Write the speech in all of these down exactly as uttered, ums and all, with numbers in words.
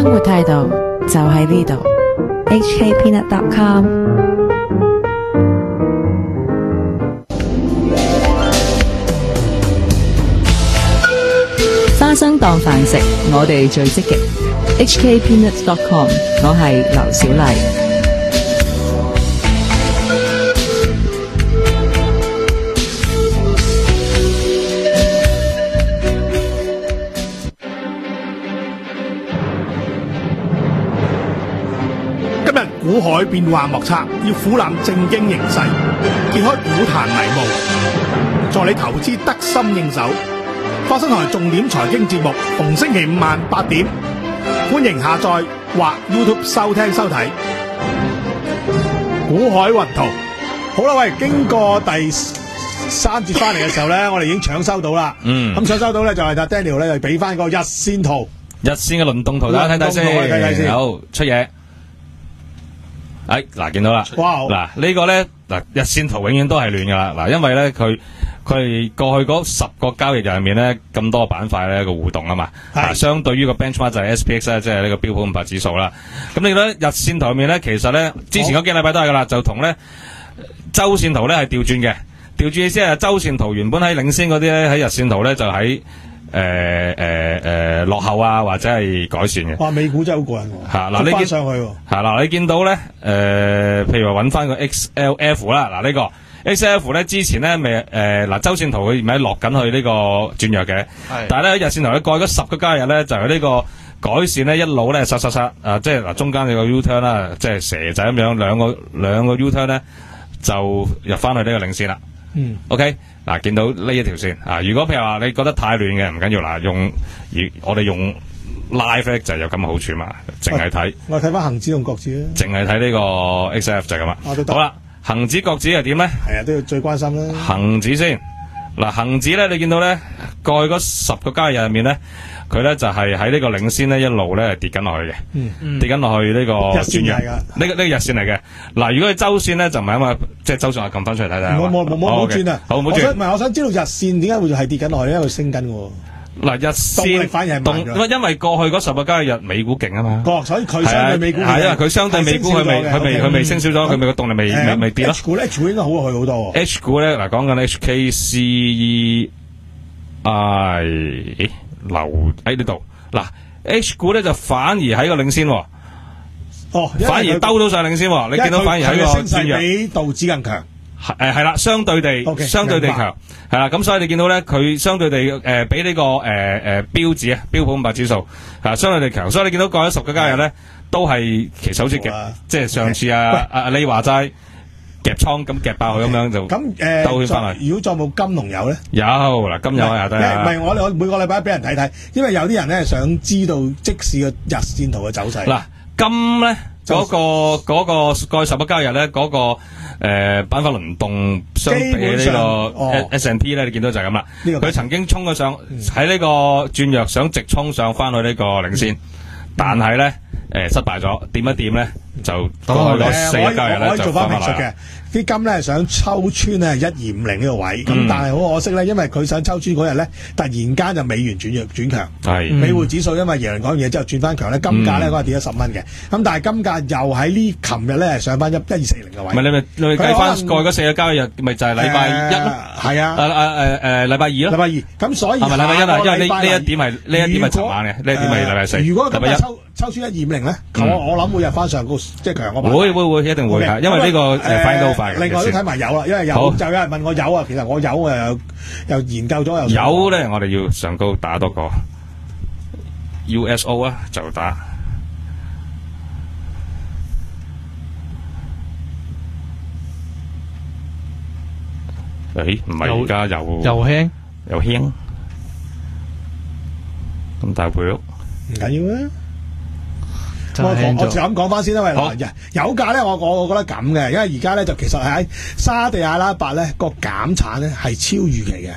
活態度就喺呢度 ，H K Peanut dot com。花生當飯食，我哋最積極。H K Peanut dot com， 我係劉小麗。 今日股海變幻莫測，要俯瞰正經形勢，揭開股壇迷霧，助你投資得心應手。花生台重點財經節目，逢星期五晚八點，歡迎下載或 YouTube 收聽收睇。股海雲圖，好啦，喂，經過第三節翻嚟嘅時候咧，我哋已經搶收到啦。 嗯， 咁搶收到咧就係阿 Daniel 咧，就俾翻個日線圖， 日線嘅輪動圖，大家睇睇先， 睇睇先。 好出嘢。哎，嗱，見到啦。 哇！ 嗱，呢個咧，嗱，日線圖永遠都係亂噶啦。嗱，因為咧佢佢係過去嗰十個交易日入面咧，咁多板塊咧個互動啊嘛。係。相對於個 benchmark 就係 S P X 咧，即係呢個標普五百指數啦。咁你覺得日線圖入面咧，其實咧之前嗰幾個禮拜都係噶啦，就同咧周線圖咧係調轉嘅。調轉意思係周線圖原本喺領先嗰啲咧，喺日線圖咧就喺誒誒誒落後啊，或者係改善嘅。 哇！美股真係好過癮喎。 嚇嗱，你見上去喎。 係嗱，你見到咧誒，譬如話揾翻個 X L F 啦，嗱呢個 X L F 咧之前咧未誒嗱周線圖佢咪落緊去呢個轉弱嘅，但係咧日線圖咧過去嗰十個交易日咧就係呢個改善咧一路咧殺殺殺啊，即係嗱中間有個 U turn 啦，即係蛇仔咁樣兩個兩個 U turn 咧就入翻去呢個領先啦。嗯 ，OK， 嗱，見到呢一條線啊，如果譬如話你覺得太亂嘅，唔緊要啦，用我哋用 live 咧就有咁嘅好處嘛，淨係睇。我睇翻恒指同國指啦。淨係睇呢個 X F 就係咁啦。好啦，恒指國指係點咧？係啊，都要最關心啦。恒指先，嗱，恒指咧，你見到咧過去嗰十個交易日入面咧，佢咧就係喺呢個領先咧一路咧跌緊落去嘅，嗯、跌緊落去呢個轉弱。呢、這個呢、這個日線嚟嘅。嗱，如果係周線咧就唔係啊嘛，即係周線我撳翻出嚟睇睇。冇冇冇冇轉啊！好，冇轉。唔係，我想知道日線點解會係跌緊落去，因為佢升緊嘅。嗱，日線反而係慢咗，因為過去嗰十個交易日美股勁啊嘛。哦，所以佢相對美股係因為佢相對美股佢未佢未佢未升少咗，佢咪個動力未未未跌咯。H 股咧，H 股應該好過佢好多。H 股咧嗱，講緊 H K C E I 留喺呢度。嗱 ，H 股咧就反而喺個領先，哦，反而兜到上領先，你見到反而喺個轉弱，比道指更強。誒係啦，相對地，okay, 相對地強，係啦，咁所以你見到咧，佢相對地誒、呃、比呢、這個誒誒、呃、標指啊，標普五百指數係相對地強，所以你見到過咗十個交易日咧，都係其實好似夾，啊、即係上次啊阿李話齋夾倉咁夾爆佢咁樣就咁誒兜佢翻嚟。如果再冇金同油咧？有嗱，金油又得啊。唔係我我每個禮拜俾人睇睇，因為有啲人咧想知道即使個日線圖嘅走勢。嗱，金咧嗰、那個嗰、那個過去十個交易日咧嗰個。誒，板塊輪動相比呢個 S and P 咧，你見到就係咁啦。佢曾經衝咗上喺呢個轉弱，想直衝上翻去呢個領先，但係咧誒失敗咗，掂一掂咧就過去咗四個交易日咧就翻翻嚟。啲金咧想抽穿咧一二五零呢個位，咁但係好可惜咧，因為佢想抽穿嗰日咧，突然間就美元轉弱轉強，係美匯指數因為耶倫講完嘢之後轉翻強咧，金價咧嗰日跌咗十蚊嘅，咁但係金價又喺呢琴日咧上翻一一二四零嘅位。唔係你咪你咪計翻過去嗰四個交易日，咪就係禮拜一咯，係啊，誒誒誒誒禮拜二咯，禮拜二，咁所以係咪禮拜一啊？因為呢呢一點係呢一點係尋晚嘅，呢一點係禮拜四。如果今日抽抽穿一二五零咧，我我諗會入翻上高，即係強嗰會會會一定會㗎，因為呢個誒反應都好快。另外都睇埋油啦，因為油就有人問我油啊，其實我油我又又研究咗又油咧，我哋要上高打多個 U S O 啊，就打。誒，唔係而家又又輕又輕，咁大倍率唔緊要啊！我我就咁講翻先啦，喂，油價咧，我我我覺得咁嘅，因為而家咧就其實係喺沙地阿拉伯咧個減產咧係超預期嘅，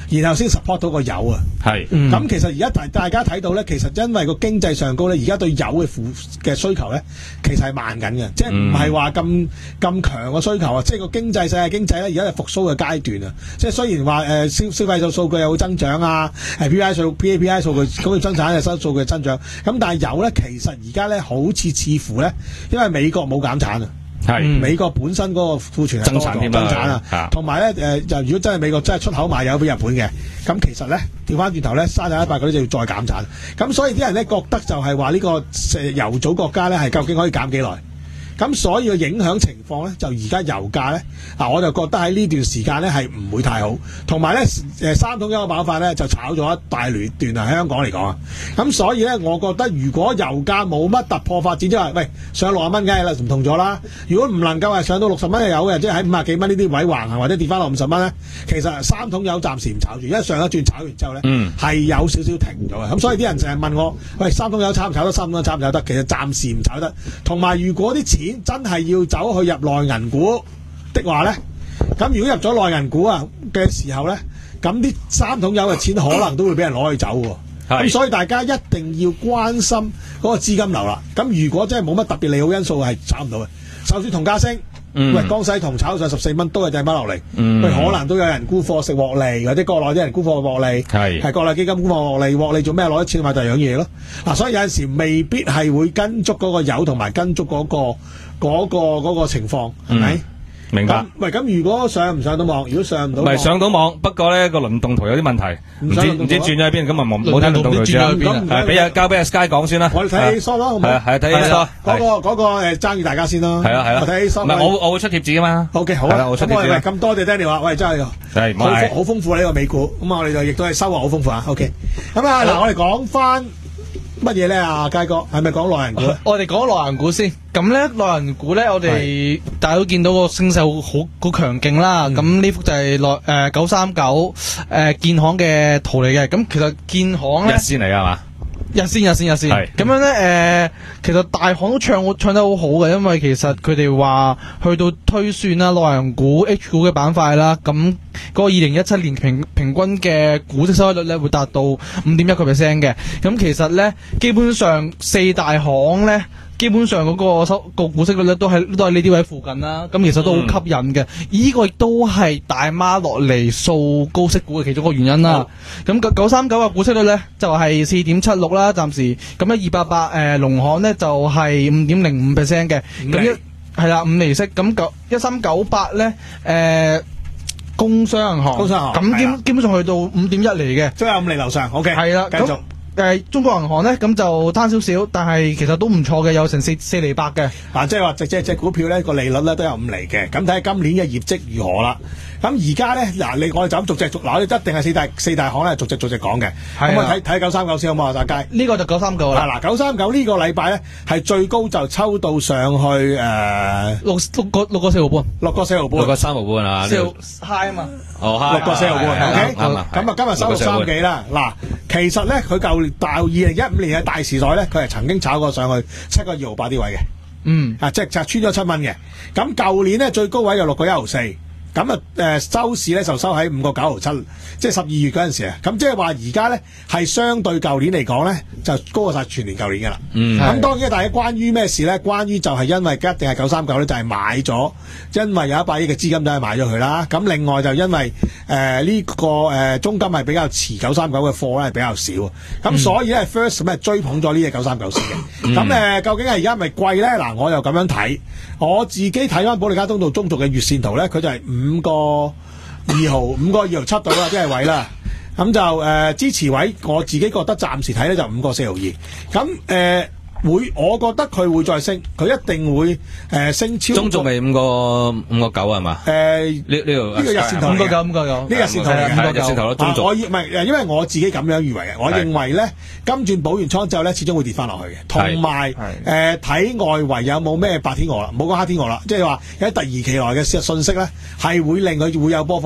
然後先 support 到個油啊。 係， 咁、 嗯、 其實而家大大家睇到咧，其實因為個經濟上高咧，而家對油嘅負嘅需求咧，其實係慢緊嘅，即係唔係話咁咁強嘅需求啊。即係個經濟世界經濟咧，而家係復甦嘅階段啊。即係雖然話誒、呃、消消費數數據有會增長啊，誒 P P I 數 P A P I 數據工業生產嘅收數據增長，咁但係油咧其實而家咧好似似乎咧，因為美國冇減產啊。 係、 嗯、美國本身嗰個庫存係多咗增產啊，同埋咧誒，就如果真係美國真係出口賣油俾日本嘅，咁其實咧調翻轉頭咧，三十一八嗰啲就要再減產，咁所以啲人咧覺得就係話呢個油組國家咧係究竟可以減幾耐？咁所以個影響情況咧，就而家油價咧，嗱我就覺得喺呢段時間咧係唔會太好，同埋咧誒三桶油嘅爆發咧就炒咗一大段段啊，喺香港嚟講啊，咁所以咧我覺得如果油價冇乜突破發展之後，喂上六十蚊梗係啦，唔同咗啦。如果唔能夠係上到六十蚊嘅油嘅，即係喺五十幾蚊呢啲位橫行或者跌翻落五十蚊咧，其實三桶油暫時唔炒住，因為上一轉炒完之後咧，係、嗯、有少少停咗嘅。咁所以啲人成日問我，喂三桶油炒唔炒得？三桶油炒唔炒得？其實暫時唔炒得。同埋如果啲錢真係要走去入內銀股的話咧，咁如果入咗內銀股啊嘅時候咧，咁啲三桶油嘅錢可能都會俾人攞去走喎。咁所以大家一定要關心嗰個資金流啦。咁如果真係冇乜特別利好因素係炒唔到嘅，就算同價升，嗯、喂江西銅炒上十四蚊都係掟翻落嚟，嗯、喂可能都有人沽貨食獲利，或者國內啲人沽貨獲利，係係國內基金沽貨獲利，獲利做咩？攞啲錢買第二樣嘢咯。嗱、啊，所以有陣時未必係會跟足嗰個油同埋跟足嗰、嗰個。嗰、那個嗰、那個情況係咪？ 明白。 喂，咁如果上唔上到網？如果上唔到，唔係上到網，不過咧個輪動圖有啲問題，唔知唔知轉咗喺邊，咁啊冇冇睇輪動圖先啦。係俾阿交俾阿 Sky 講先啦。 我哋睇 Sky 咯，好唔好？ 係係睇 Sky。 嗰個嗰個誒爭議大家先咯。係啊係啊。我睇 Sky。唔係我我會出貼紙噶嘛。OK 好啊。我出貼紙。咁多謝 Daniel 啊，喂真係係好好豐富啊呢個美股。咁我哋就亦都係收穫好豐富啊。OK。咁啊嗱，我哋講翻。乜嘢咧啊，佳哥，係咪講內銀股？ 我哋講內銀股先。咁咧內銀股咧，我哋大家都見到個升勢好好強勁啦。咁呢、嗯、幅就係內誒九三九誒建行嘅圖嚟嘅。咁其實建行咧日線嚟㗎嘛？ 日線日線日線。係咁樣咧誒、呃，其實大行都唱唱得好好嘅，因為其實佢哋話去到推算啦，內銀股 H 股嘅板塊啦，咁嗰個二零一七年平平均嘅股息收益率咧會達到五點一個 percent 嘅。咁其實咧基本上四大行咧。基本上嗰個收個股息率咧都係都係呢啲位附近啦，咁其實都好吸引嘅。呢、嗯、個亦都係大媽落嚟掃高息股嘅其中一個原因啦。咁九九三九嘅股息率咧就係四點七六啦，暫時咁咧二八八誒農行咧就係五點零五 percent 嘅，咁一係啦五厘息。咁九一三九八咧誒工商銀行，工商銀行咁基基本上去到五點一厘嘅， 都有五厘樓上。OK， 係啦，繼續。 誒、呃，中國銀行咧咁就攤少少，但係其實都唔錯嘅，有成四四厘八嘅。 嗱，即係話隻隻隻股票咧個利率咧都有五厘嘅，咁睇下今年嘅業績如何啦。咁而家咧嗱，你我哋就咁逐隻逐，嗱，我哋一定係四大四大行咧逐隻逐隻講嘅。咁我睇睇九三九先好唔好啊？大家呢個就九三九啦。 嗱，九三九呢個禮拜咧係最高就抽到上去誒、呃、 六六個六個四毫半， 六個四毫半， 六個三毫半啊！ 四毫 high 啊嘛。 哦 high， 六個四毫半。OK，咁啊今日收六三幾啦。嗱，其實咧佢舊大二零一五年嘅大時代咧，佢係曾經炒過上去七個二毫八啲位嘅。嗯，啊即係就穿咗七蚊嘅。咁舊年咧最高位有六個一毫四。咁啊，誒收市咧就收喺五個九毫七，即係十二月嗰陣時啊。咁即係話而家咧係相對舊年嚟講咧，就高過晒全年舊年㗎啦。嗯，咁當然大家關於咩事咧？關於就係因為一定係九三九咧，就係買咗，因為有一百億嘅資金都係買咗佢啦。咁另外就因為誒呢、呃這個誒、呃、中金係比較持九三九嘅貨咧係比較少，咁、嗯、所以咧 first 咁係追捧咗呢隻九三九先嘅。咁、嗯、誒、呃、究竟係而家係咪貴咧？嗱，我又咁樣睇，我自己睇翻保利加通道中軸嘅月線圖咧，佢就係五個二毫五個二毫七到啦，即係位啦。咁就誒、呃、支持位，我自己覺得暫時睇咧就五個四毫二。咁誒。呃會，我覺得佢會再升，佢一定會誒、呃、升超過。中仲未五個五個九係嘛？誒呢呢度呢個日線圖五個九五個九，呢個日線圖係五個九。日線圖咯，中仲。我唔係因為我自己咁樣以為嘅，我認為咧金轉補完倉之後咧，始終會跌翻落去嘅。同埋誒睇外圍有冇咩白天鵝啦，唔好講黑天鵝啦，即係話有啲突如其來嘅信息咧，係會令佢會有波幅嘅。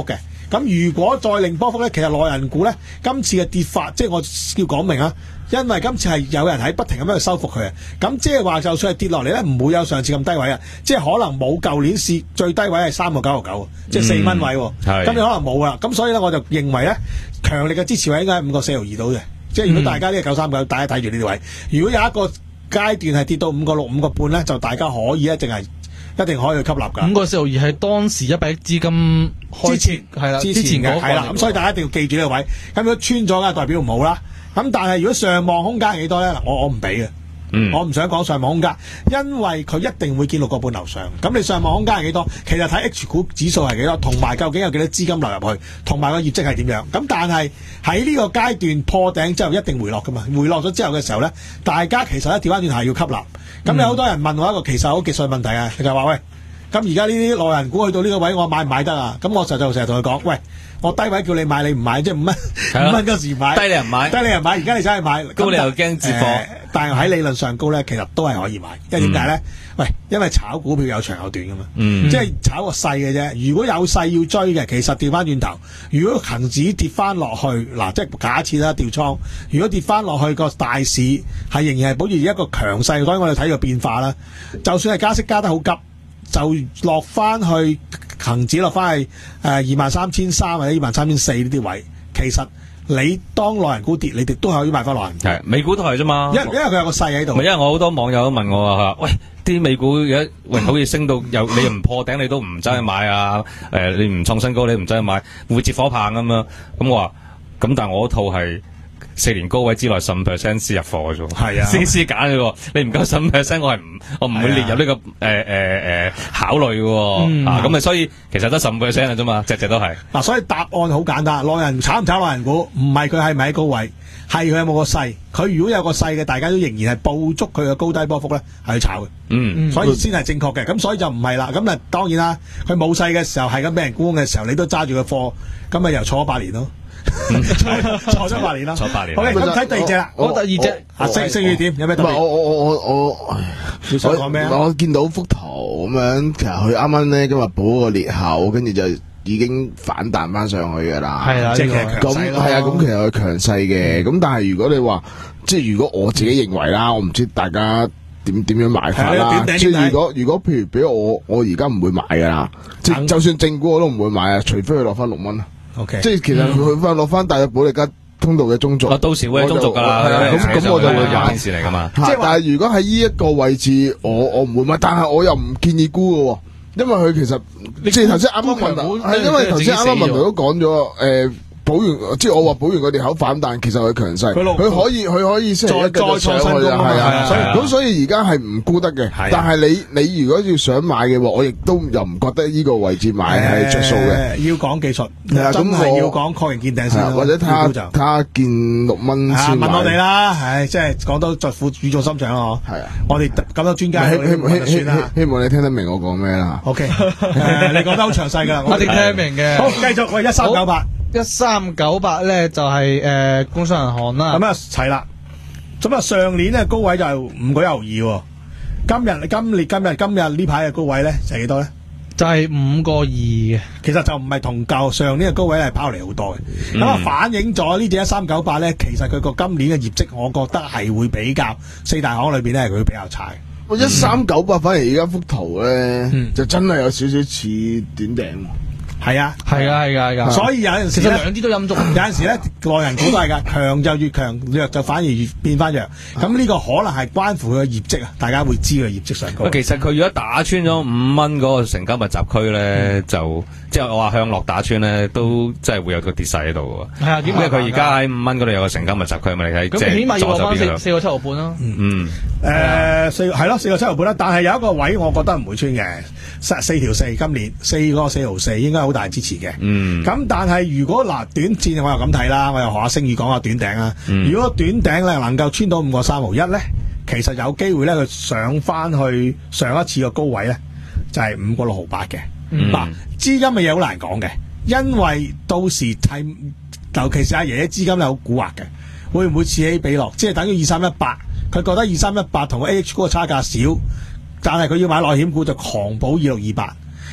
咁如果再令波幅咧，其實內銀股咧今次嘅跌法，即係我要講明啊，因為今次係有人喺不停咁樣去收復佢啊。咁即係話就算係跌落嚟咧，唔會有上次咁低位啊。即係可能冇舊年試最低位係三個九毫九，即係四蚊位。咁你可能冇啦。咁所以咧，我就認為咧，強力嘅支持位應該係五個四毫二到嘅。即係如果大家呢個九三九，大家睇住呢啲位。如果有一個階段係跌到五個六、五個半咧，就大家可以一定係。一定可以去吸納㗎。五個四毫二係當時一百億資金之前係啦， 之前嘅係啦，咁所以大家一定要記住呢個位。咁如果穿咗嘅代表唔好啦。咁但係如果上望空間係幾多咧？嗱，我我唔俾嘅，嗯、我唔想講上望空間，因為佢一定會見六個半樓上。咁你上望空間係幾多？其實睇 H 股指數係幾多，同埋究竟有幾多資金流入去，同埋個業績係點樣。咁但係喺呢個階段破頂之後一定回落㗎嘛。回落咗之後嘅時候咧，大家其實咧調翻轉頭係要吸納。咁有好多人問我一個其實好技術問題啊，就係話喂，咁而家呢啲內銀股去到呢個位，我買唔買得啊？咁我就就成日同佢講，喂，我低位叫你買，你唔買，即係五蚊五蚊嗰時買， 低你又買， 低你又買，而家你真係買， 高你又驚接貨、呃。 但係喺理論上高咧，其實都係可以買，因為點解咧？喂，因為炒股票有長有短噶嘛，嗯、即係炒個勢嘅啫。如果有勢要追嘅，其實調翻轉頭，如果恒指跌翻落去，嗱，即係假設啦，調倉，如果跌翻落去個大市係仍然係保持一個強勢，所以我哋睇個變化啦。就算係加息加得好急，就落翻去恒指落翻去誒二萬三千三或者二萬三千四呢啲位，其實你當內銀股跌，你哋都可以買翻內銀股。 係美股都係啫嘛， 因因為佢有個勢喺度。 因為我好多網友都問我啊，喂，啲美股而家喂好似升到又你又唔破頂，你都唔走去買啊？誒、呃，你唔創新高，你唔走去買，會接火棒咁樣。咁我話，咁但係我嗰套係四年高位之內十五 percent 先入貨嘅啫，係啊，先先揀嘅喎。你唔夠十五 percent，我係唔我唔會列入呢、這個誒誒誒考慮嘅。嗯、啊，咁啊，所以其實得十五 percent 嘅啫嘛，隻隻都係。 嗱，所以答案好簡單，內銀炒唔炒內銀股，唔係佢係咪喺高位，係佢有冇個勢。佢如果有個勢嘅，大家都仍然係捕捉佢嘅高低波幅咧，係去炒嘅。嗯，所以先係正確嘅。咁所以就唔係啦。咁啊，當然啦，佢冇勢嘅時候係咁俾人沽嘅時候，你都揸住個貨，咁咪又坐咗八年咯。坐咗八年啦， 坐八年。 好嘅，咁睇第二隻啦。 我第二隻啊，星星宇點？有咩特別？ 我我我我我， 你想講咩啊？ 我見到幅圖咁樣，其實佢啱啱咧今日補個裂口，跟住就已經反彈翻上去噶啦。 係啦，即係咁係啊，咁其實佢強勢嘅。咁但係如果你話，即係如果我自己認為啦，我唔知大家點點樣買法啦。即係如果如果譬如俾我，我而家唔會買噶啦。即係就算正股我都唔會買啊，除非佢落翻六蚊。 Okay. 即係其實佢去翻落翻大約保利加通道嘅中軸， 到時會係中軸噶啦。 咁咁我就會買件事嚟噶嘛。 即係但係如果喺呢一個位置，我我唔會買，但係我又唔建議沽嘅，因為佢其實即係頭先啱啱問題係因為頭先啱啱問題都講咗誒。保完即係我話保完個裂口反彈，其實佢強勢，佢可以佢可以星期一再再上去啊，係啊，咁所以而家係唔沽得嘅。但係你你如果要想買嘅話，我亦都又唔覺得呢個位置買係着數嘅。 要講技術，真係要講確認見頂先， 或者睇下睇下見六蚊先買。問我哋啦，唉，即係講到在乎語重心長咯。係啊，我哋咁多專家， 希希希望你聽得明我講咩啦。 OK，你講得好詳細噶， 我哋聽得明嘅。 好，繼續喂，一三九八。 一三九八咧就係、是、誒、呃、工商銀行啦， 咁啊齊啦，咁啊上年咧高位就係五個一毫二，今日今年今日今日呢排嘅高位咧就係幾多咧？ 就係五個二嘅， 其實就唔係同舊上年嘅高位係拋離好多嘅，咁啊、嗯、反映咗呢隻一三九八咧，其實佢個今年嘅業績，我覺得係會比較四大行裏邊咧係佢比較差嘅。 一三九八反而而家幅圖咧，嗯、就真係有少少似短頂。 係啊， 係啊，係噶，係噶。所以有陣時咧，兩啲都陰足。有陣時咧，內銀股都係噶，強就越強，弱就反而越變翻弱。咁呢個可能係關乎佢嘅業績啊，大家會知佢業績上高。 其實佢如果打穿咗五蚊嗰個成交密集區咧，嗯、就即係我話向落打穿咧，都真係會有個跌勢喺度嘅。係啊，點解佢而家喺五蚊嗰度有個成交密集區？咪你睇，即係起碼要落翻四四個七毫半咯。嗯，誒，四係咯，四個七毫半啦。但係有一個位，我覺得唔會穿嘅，四四條四，今年四個四毫四，應該好大支持嘅。嗯，咁但係如果嗱短線我又咁睇啦，我又學下星宇講下短頂啦。嗯、如果短頂咧能夠穿到五個三毫一咧，其實有機會咧佢上翻去上一次嘅高位咧，就係五個六毫八嘅。嗱、嗯，資金嘅嘢好難講嘅，因為到時係尤其是阿爺爺資金咧好蠱惑嘅，會唔會此起彼落？即係等於二三一八，佢覺得二三一八同個 A H 股嘅差價少，但係佢要買內險股就狂保二六二八。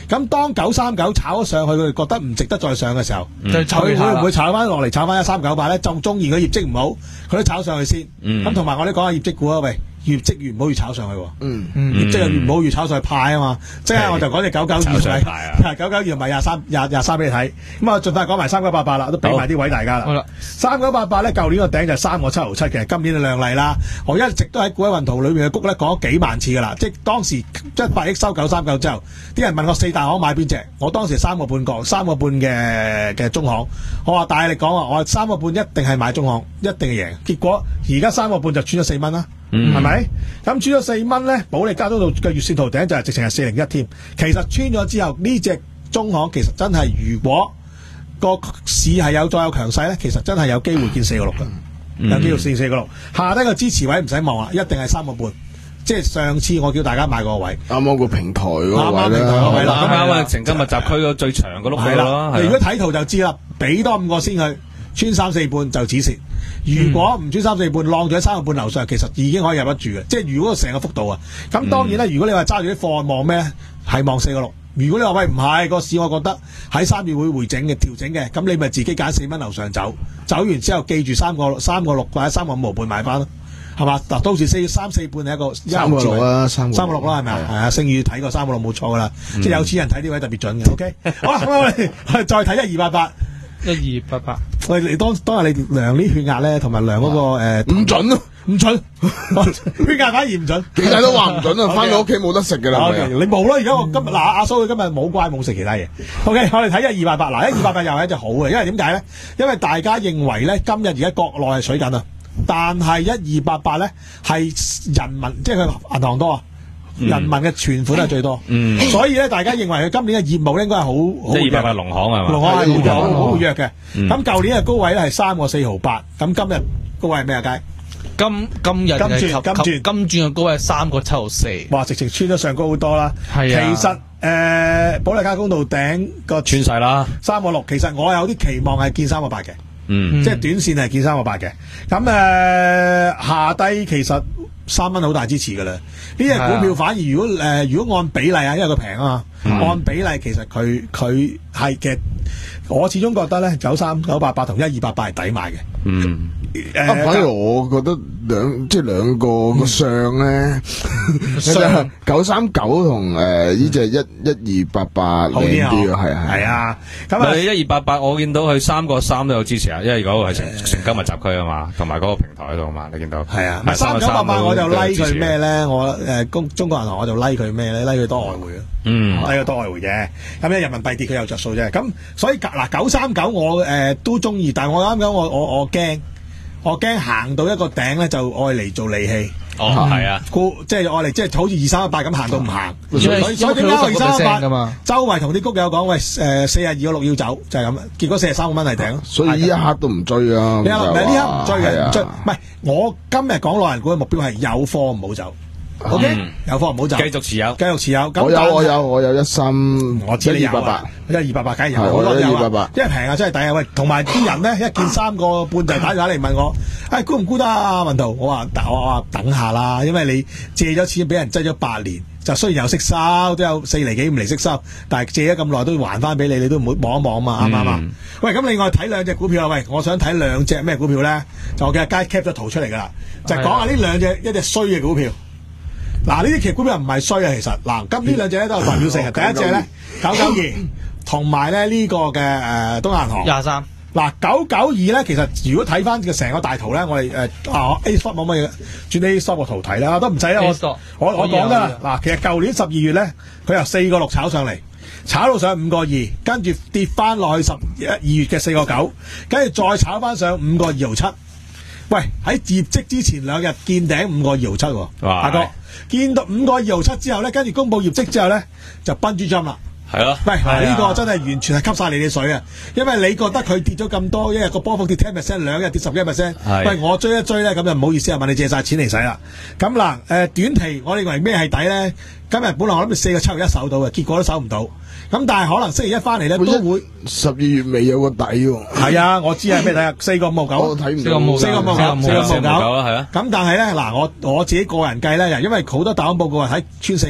咁當九三九炒咗上去，佢哋覺得唔值得再上嘅時候， 就佢會唔會炒翻落嚟，炒翻一三九八咧？就縱然佢業績唔好，佢都炒上去先。咁同埋我哋講下業績股啊，喂。業績越唔好越炒上去，嗯，業績越唔好越炒上去派啊嘛，即係我就講隻九九二咪，九九二咪廿三廿廿三俾你睇，咁啊盡快講埋三九八八啦，都俾埋啲位大家啦。好啦，三九八八咧，舊年個頂就三個七毫七嘅，今年就亮麗啦。我一直都喺股海運圖裏面嘅谷咧講咗幾萬次噶啦，即係當時一百億收九三九之後，啲人問我四大行買邊隻，我當時三個半角，三個半嘅嘅中行，我話大力講啊，我話三個半一定係買中行，一定係贏。結果而家三個半就穿咗四蚊啦。係咪？咁穿咗四蚊咧，保利加通道嘅月線圖頂就係直情係四零一添。其實穿咗之後，呢隻中行其實真係，如果個市係有再有強勢咧，其實真係有機會見四個六噶，有機會見四個六。下低個支持位唔使望啦，一定係三個半。即係上次我叫大家買個位， 啱啱個平台嗰個位啱啱平台個位啦， 啱啱啊！成今密集區個最長個碌係啦。 你如果睇圖就知啦，俾多五個先去。穿三四半就止蝕，如果唔穿三四半，晾住喺三個半樓上，其實已經可以入得住嘅。即係如果成個幅度啊，咁當然咧，如果你話揸住啲貨望咩咧，係望四個六。如果你話喂唔係個市，我覺得喺三月會回整嘅調整嘅，咁你咪自己揀四蚊樓上走，走完之後記住三個三個六或者三個五毫半買翻咯，係嘛？嗱，到時四三四半係一個三個六啦，三個六啦，係咪啊？係啊，星宇睇過三個六冇錯噶啦，即係有錢人睇呢位特別準嘅。OK，好啦，咁我哋我哋再睇一二八八。 一二八八， 喂，你當當日你量啲血壓咧，同埋量嗰個誒， 唔準咯， 唔準，血壓反而唔準， 其他都話唔準啊，翻到屋企冇得食噶啦， 你冇咯，而家我今日嗱阿蘇佢今日冇乖冇食其他嘢。OK，我哋睇一二八八，嗱一二八八又係一隻好嘅，因為點解咧？因為大家認為咧，今日而家國內係水緊啊，但係一二八八咧係人民，即係佢銀行多啊。人民嘅存款係最多，嗯、所以咧，大家認為佢今年嘅業務咧應該係好好。一二八八農行係嘛？農行係好弱，好活躍嘅。咁舊、嗯、年嘅高位咧係三個四毫八，咁今日高位係咩啊？佳今今日金轉金轉金轉嘅高位係三個七毫四。哇！ 直情穿咗上高好多啦。係啊。其實誒、呃，保利加公道頂個穿晒啦，三個六。其實我有啲期望係見三個八嘅， 嗯， 即係短線係見三個八嘅。咁誒、呃、下低其實。三蚊好大支持噶啦，呢隻股票反而如果誒、呃、如果按比例啊，因為佢平啊嘛，嗯、按比例其實佢佢係嘅，我始終覺得咧九三九八八同一二八八係抵買嘅。 嗯， 誒、呃， 反而我覺得兩即係兩個個相咧，相九三九同誒呢隻一一二八八靚啲啊，係啊係啊，咁啊一二八八我見到佢三個三都有支持啊，因為嗰個係成成交密集區啊嘛，同埋嗰個平台喺度啊嘛，你見到係啊，三九八八我就 like 佢咩咧？我誒中中國銀行我就 like 佢咩咧 like 佢多外匯啊，嗯 like 佢多外匯啫。咁咧人民幣跌佢有着數啫。咁所以嗱九三九我誒都中意，但係我啱啱我我我驚我驚行到一個頂咧就愛嚟做利器。 哦，係啊， 即係愛嚟即係好似二三一八咁行到唔行。 所以所以點解二三一八噶嘛？ 周圍同啲谷友講喂誒四廿二個六要走就係咁，結果四十三個蚊係頂。 所以呢一刻都唔追啊！ 你話唔係呢刻唔追嘅，唔追。唔係我今日講內銀股嘅目標係有貨唔好走。O K，有貨唔好走， 繼續持有， 繼續持有。 我有我有我有一三， 我知你有啊，一二八八梗係有，好多有啊，因為平啊真係抵啊！喂，同埋啲人咧一見三個半就打電話嚟問我，誒沽唔沽得啊？文圖，我話我話等下啦，因為你借咗錢俾人擠咗八年，就雖然有息收，都有四厘幾五厘息收，但係借咗咁耐都要還翻俾你，你都唔會望一望嘛，啱唔啱啊？喂，咁另外睇兩隻股票啊，喂，我想睇兩隻咩股票咧？就我嘅街 cap 咗圖出嚟噶啦，就係講下呢兩隻一隻衰嘅股票。嗱，呢啲其實股票唔係衰啊，其實嗱，咁呢兩隻咧都有代表性嘅。第一隻咧九九二，同埋咧呢個嘅誒東亞銀行廿三。 嗱九九二咧，其實如果睇翻嘅成個大圖咧，我哋誒啊 A stop 冇乜嘢，轉 A stop 個圖睇啦，都唔使啦。我我我講得啦。嗱，其實舊年十二月咧，佢由四個六炒上嚟，炒到上五個二，跟住跌翻落去十一二月嘅四個九，跟住再炒翻上五個二毫七。喂，喺業績之前兩日見頂五個二毫七喎，大哥見到五個二毫七之後咧，跟住公佈業績之後咧就奔豬針啦。 係咯， 喂，呢、這個真係完全係吸晒你哋水啊！因為你覺得佢跌咗咁多，一日個波幅跌十 percent， 兩日跌十一 percent， 喂，我追一追咧，咁就唔好意思啊，問你借晒錢嚟使啦。咁嗱，誒、呃、短期我認為咩係底咧？今日本來我諗住四個七毫一守到嘅，結果都守唔到。咁但係可能星期一翻嚟咧都會十二月尾有個底喎。 係啊，我知係咩底啊？四個五毫九， 我睇唔到。 四個五毫九，四個五毫九，四個五毫九啦，係啊。 咁但係咧嗱，我我自己個人計咧，因為好多大行報告係睇穿四蚊。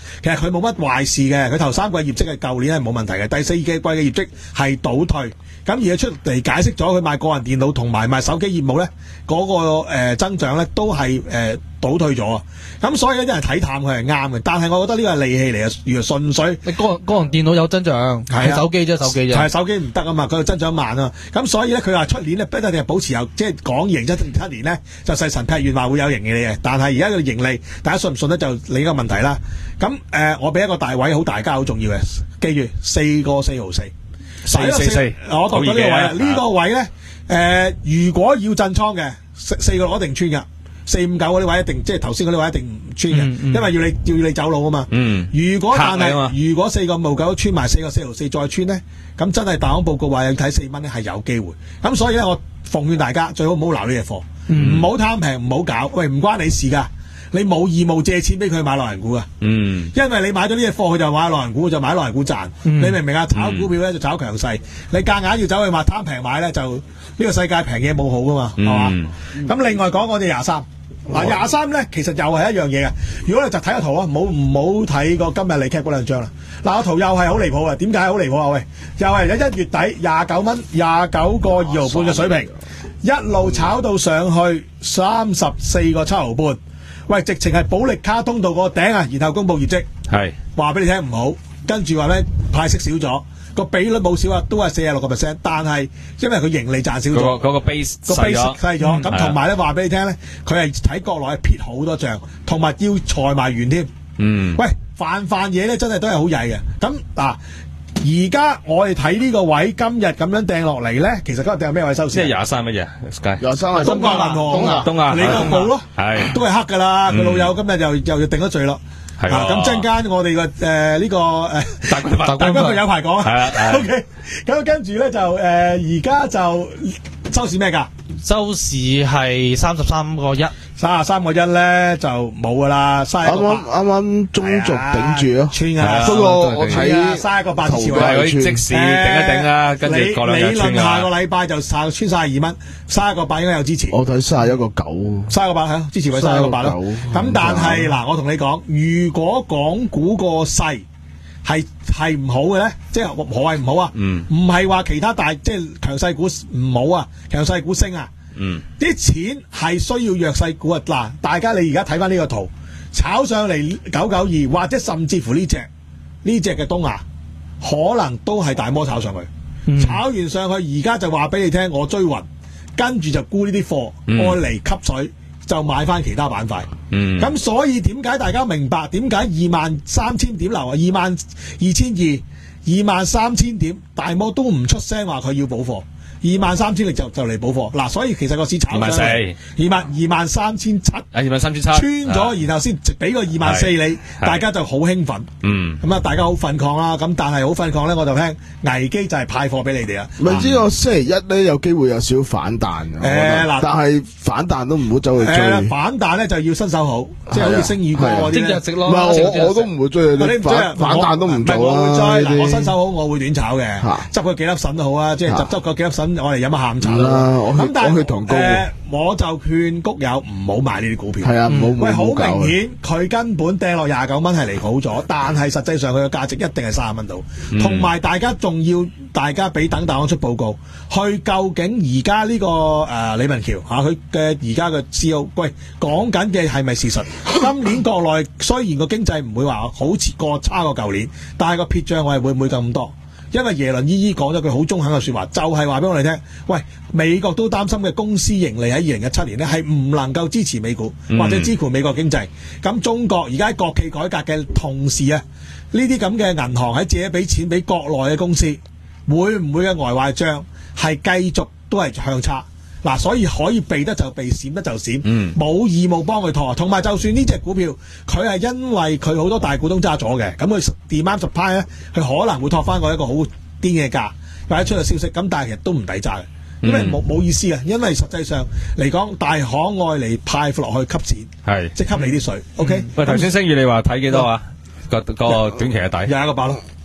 其實佢冇乜壞事嘅，佢頭三季業績係舊年係冇問題嘅，第四季嘅業績係倒退。咁而佢出嚟解釋咗佢賣個人電腦同埋賣手機業務咧，嗰、那個誒、呃、增長咧都係誒、呃、倒退咗啊！咁所以咧，啲人睇淡佢係啱嘅，但係我覺得呢個係利器嚟嘅，如果純粹你個個人電腦有增長，係、啊、手機啫，手機啫， 係手機唔得啊嘛，佢增長慢啊，咁所以咧佢話出年咧不一定係保持有，即係講二零一七年咧就細神劈願話會有盈利嘅，但係而家嘅盈利大家信唔信咧就另一個問題啦。咁誒、呃，我俾一個大位好大家好重要嘅，記住四個四毫四。 四四四， 我讀到呢個位啊！呢個位咧，誒、呃，如果要震倉嘅，四四個攞定穿噶，四五九嗰啲位一定，即係頭先嗰啲位一定唔穿嘅，嗯嗯、因為要你要你走佬啊嘛。嗯。如果但係如果四個五九穿埋四個四毫四再穿咧，咁真係大行報告話要睇四蚊咧係有機會。咁所以咧，我奉勸大家最好唔好留呢隻貨，唔好貪平，唔好搞。喂，唔關你事噶。你冇義務借錢俾佢買內銀股啊，嗯，因為你買咗呢隻貨，佢就買內銀股，就買內銀股賺，嗯、你明唔明啊？炒股票咧就炒強勢，你夾硬要走去買貪平買咧，就呢個世界平嘢冇好噶嘛，係嘛、嗯？咁另外講我哋廿三，嗱廿三咧其實又係一樣嘢嘅。如果你就睇個圖啊，唔好唔好睇個今日你 cap 嗰兩張啦。嗱個圖又係好離譜嘅，點解好離譜啊？喂，又係喺一月底廿九蚊廿九個二毫半嘅水平，一路炒到上去三十四個七毫半。喂，直情係保力卡通道個頂啊，然後公布業績，係話俾你聽唔好，跟住話咧派息少咗，個比率冇少啊，都係四十六個 percent， 但係因為佢盈利賺少咗，嗰、那個 base 個 base 細咗，咁同埋咧話俾你聽咧，佢係喺國內係撇好多帳，同埋要裁埋完添。嗯，喂，泛泛嘢咧真係都係好曳嘅。咁嗱，而家我哋睇呢個位，今日咁樣掟落嚟咧，其實今日掟咩位收市？即係廿三乜嘢？廿三係東亞銀行，東亞東亞你個報咯，係都係黑噶啦。佢、嗯、老友今日又又要定咗罪咯。係咁陣間我哋個誒呢個誒大大大軍有排講啊。O K，咁跟住咧就誒而家就收市咩㗎？ 收市係三十三個一。 三十三個一咧就冇噶啦，啱啱啱啱中軸頂住咯， 穿啊！ 不過我睇三一個八字位， 嗰啲即時頂一頂啦，跟住過兩日穿噶。 理論下個禮拜就穿三十二蚊，三一個八應該有支持。 我睇三十一個九， 三一個八係支持位三一個八咯。咁但係嗱，我同你講，如果港股個勢係係唔好嘅咧，即係何謂唔好啊？唔係話其他大即係強勢股唔好啊，強勢股升啊。嗯，啲錢係需要弱勢股啊！嗱，大家你而家睇翻呢個圖，炒上嚟九九二，或者甚至乎呢隻呢隻嘅東亞，可能都係大摩炒上去，嗯、炒完上去，而家就話俾你聽，我追暈，跟住就沽呢啲貨，愛嚟、嗯、吸水，就買翻其他板塊。嗯，咁所以點解大家明白點解二萬三千點流啊？二萬二千二，二萬三千點，大摩都唔出聲話佢要補貨。二萬三千力就就嚟補貨嗱，所以其實個市炒上嚟二萬二萬三千七， 二萬三千七穿咗，然後先俾個二萬四你，大家就好興奮，嗯，咁啊，大家好奮抗啦，咁但係好奮抗咧，我就聽危機就係派貨俾你哋啊。 咪知我星期一咧有機會有少少反彈嘅，誒嗱，但係反彈都唔好走去追， 反彈咧就要新手好，即係好似星宇哥嗰啲咧， 唔係我我都唔會追，你唔追啊？反彈都唔做啦。 我會追嗱，我新手好，我會短炒嘅，執佢幾粒筍都好啊，即係執執個幾粒筍。我哋飲下下午茶啦。咁但係誒，我就勸谷友唔好買呢啲股票。係啊，唔好唔好。喂，好明顯佢根本掟落廿九蚊係離譜咗，但係實際上佢嘅價值一定係三十蚊度。同埋大家仲要大家俾等大行出報告，去究竟而家呢個誒李文橋嚇佢嘅而家嘅 C E O，喂講緊嘅係咪事實？今年國內雖然個經濟唔會話好似過差過舊年，但係個撇帳我係會唔會咁多？因為耶倫依依講咗句好中肯嘅説話，就係話俾我哋聽，喂，美國都擔心嘅公司盈利喺二零一七年呢係唔能夠支持美股或者支持美國經濟。咁、嗯、中國而家喺國企改革嘅同時啊，呢啲咁嘅銀行喺借一俾錢俾國內嘅公司，會唔會嘅呆壞帳係繼續都係向差？嗱、啊，所以可以避得就避，閃得就閃，冇、嗯、義務幫佢拖。同埋就算呢隻股票，佢係因為佢好多大股東揸咗嘅，咁佢 demand supply 咧，佢可能會托翻過一個好癲嘅價，或者出個消息。咁但係其實都唔抵揸嘅，因為冇冇意思嘅，因為實際上嚟講，大行愛嚟派落去吸錢，係即係吸你啲水。OK， 喂，頭先星宇你話睇幾多啊？個個短期嘅底廿一個八咯。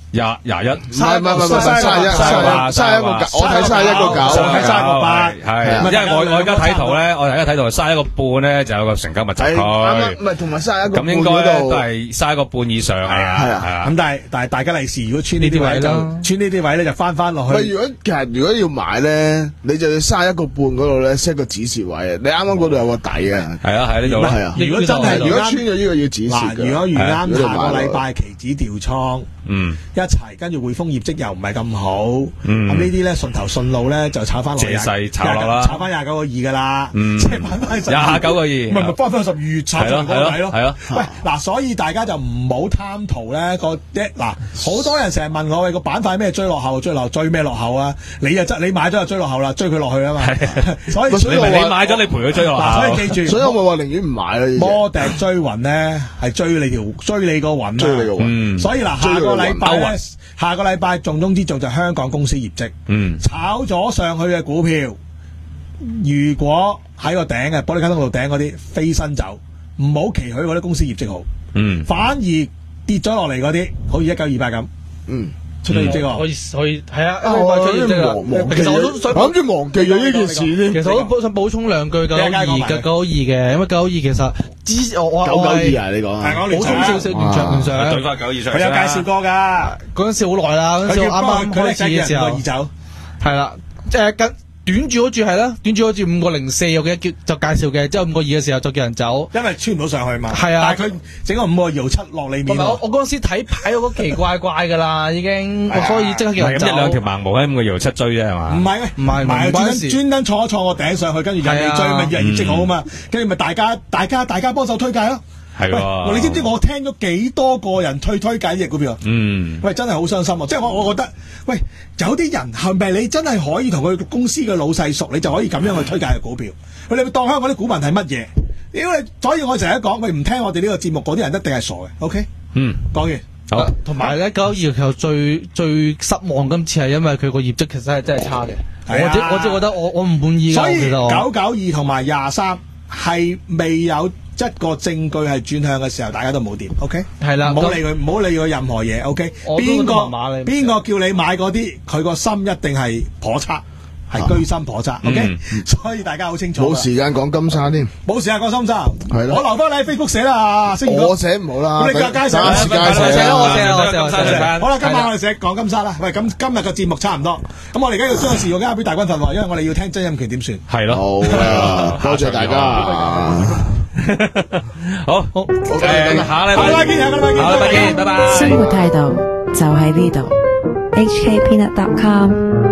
廿廿一， 唔係唔係唔係唔係三十一，三十一個九，我睇三十一個九， 我睇三十個八， 係，因為我我而家睇圖咧，我而家睇圖三十一個半咧就有個成交密集區， 唔係同埋三十一個半咁應該都係三十一個半以上，係啊係啊係啊。 咁但係但係大家利是，如果穿呢啲位就穿呢啲位咧就翻翻落去。 如果其實如果要買咧，你就要三十一個半嗰度咧 set 個指示位啊！你啱啱嗰度有個底啊， 係啊係呢度係啊。 如果真係如果穿咗呢個要指示嗱，如果遇啱下個禮拜期指調倉。 嗯， 一齊跟住匯豐業績又唔係咁好，咁呢啲咧順頭順路咧就炒翻落， 借勢炒落啦， 炒翻廿九個二噶啦，即係翻翻廿九個二， 唔係唔係翻翻十二月炒咗嗰個底咯， 係咯。 喂，嗱，所以大家就唔好貪圖咧個一嗱，好多人成日問我喂個板塊咩追落後，追落追咩落後啊？你又真你買咗就追落後啦，追佢落去啊嘛。所以你你買咗你陪佢追落後， 所以記住， 所以我咪話寧願唔買啦。 摩笛追雲咧係追你條追你個雲啊， 追你個雲。 所以嗱，下個禮拜咧。下個禮拜重中之重就係香港公司業績， 嗯， 炒咗上去嘅股票，如果喺個頂嘅玻璃卡通道頂嗰啲飛身走，唔好期許嗰啲公司業績好， 嗯， 反而跌咗落嚟嗰啲，好似一九二八咁， 嗯， 出咗業績喎， 可以可以係啊， 出業績啦。其實我都想諗住忘記咗呢件事添。 其實我都想補充兩句九二嘅九二嘅，因為九二其實之我我九九二啊，你講係補充少少聯想聯想， 對翻九二上， 佢有介紹過㗎， 嗰陣時好耐啦，嗰陣時啱啱開始嘅時候， 二走係啦，誒跟。短住嗰注係啦，短住嗰注五個零四，我記得叫就介紹嘅，之後五個二嘅時候就叫人走， 因為穿唔到上去嘛。 係啊， 但係佢整個五個搖七落你面。 我我嗰陣時睇牌我覺得奇怪怪噶啦，已經，所以即刻叫人走。 咁一兩條盲毛喺五個搖七追啫係嘛？ 唔係唔係唔係專登專登坐一坐個頂上去，跟住人哋追咪以為業績好啊嘛，跟住咪大家大家大家幫手推介咯。 係喎， 你知唔知我聽咗幾多個人推推介呢隻股票？ 嗯， 喂，真係好傷心啊！即係我我覺得，喂，有啲人係咪你真係可以同佢公司嘅老細熟，你就可以咁樣去推介嘅股票？佢哋當香港啲股民係乜嘢？因為所以我成日講，佢唔聽我哋呢個節目嗰啲人一定係傻嘅。OK， 嗯， 講完。 好， 同埋咧九二其實最最失望今次係因為佢個業績其實係真係差嘅。我只我只覺得我我唔滿意。 所以九九二同埋廿三係未有一個證據係轉向嘅時候，大家都冇掂，OK？ 係啦， 唔好理佢，唔好理佢任何嘢，OK？邊個邊個叫你買嗰啲，佢個心一定係叵測，係居心叵測，OK？所以大家好清楚。 冇時間講金沙添， 冇時間講金沙， 係咯。 我留翻你喺 Facebook 寫啦，星哥。 我寫唔好啦， 咁你介紹， 我寫啦， 我寫啦，我寫啦，我寫我寫。 好啦，今晚我哋寫講金沙啦。喂，咁今日嘅節目差唔多，咁我哋而家要將個時間交俾大軍份喎，因為我哋要聽曾蔭權點算。 係咯。 好啊，多謝大家。 好，好，誒，下禮拜見，下禮拜見， 下禮拜見，拜拜。 生活態度就喺呢度，H K Peanut dot com。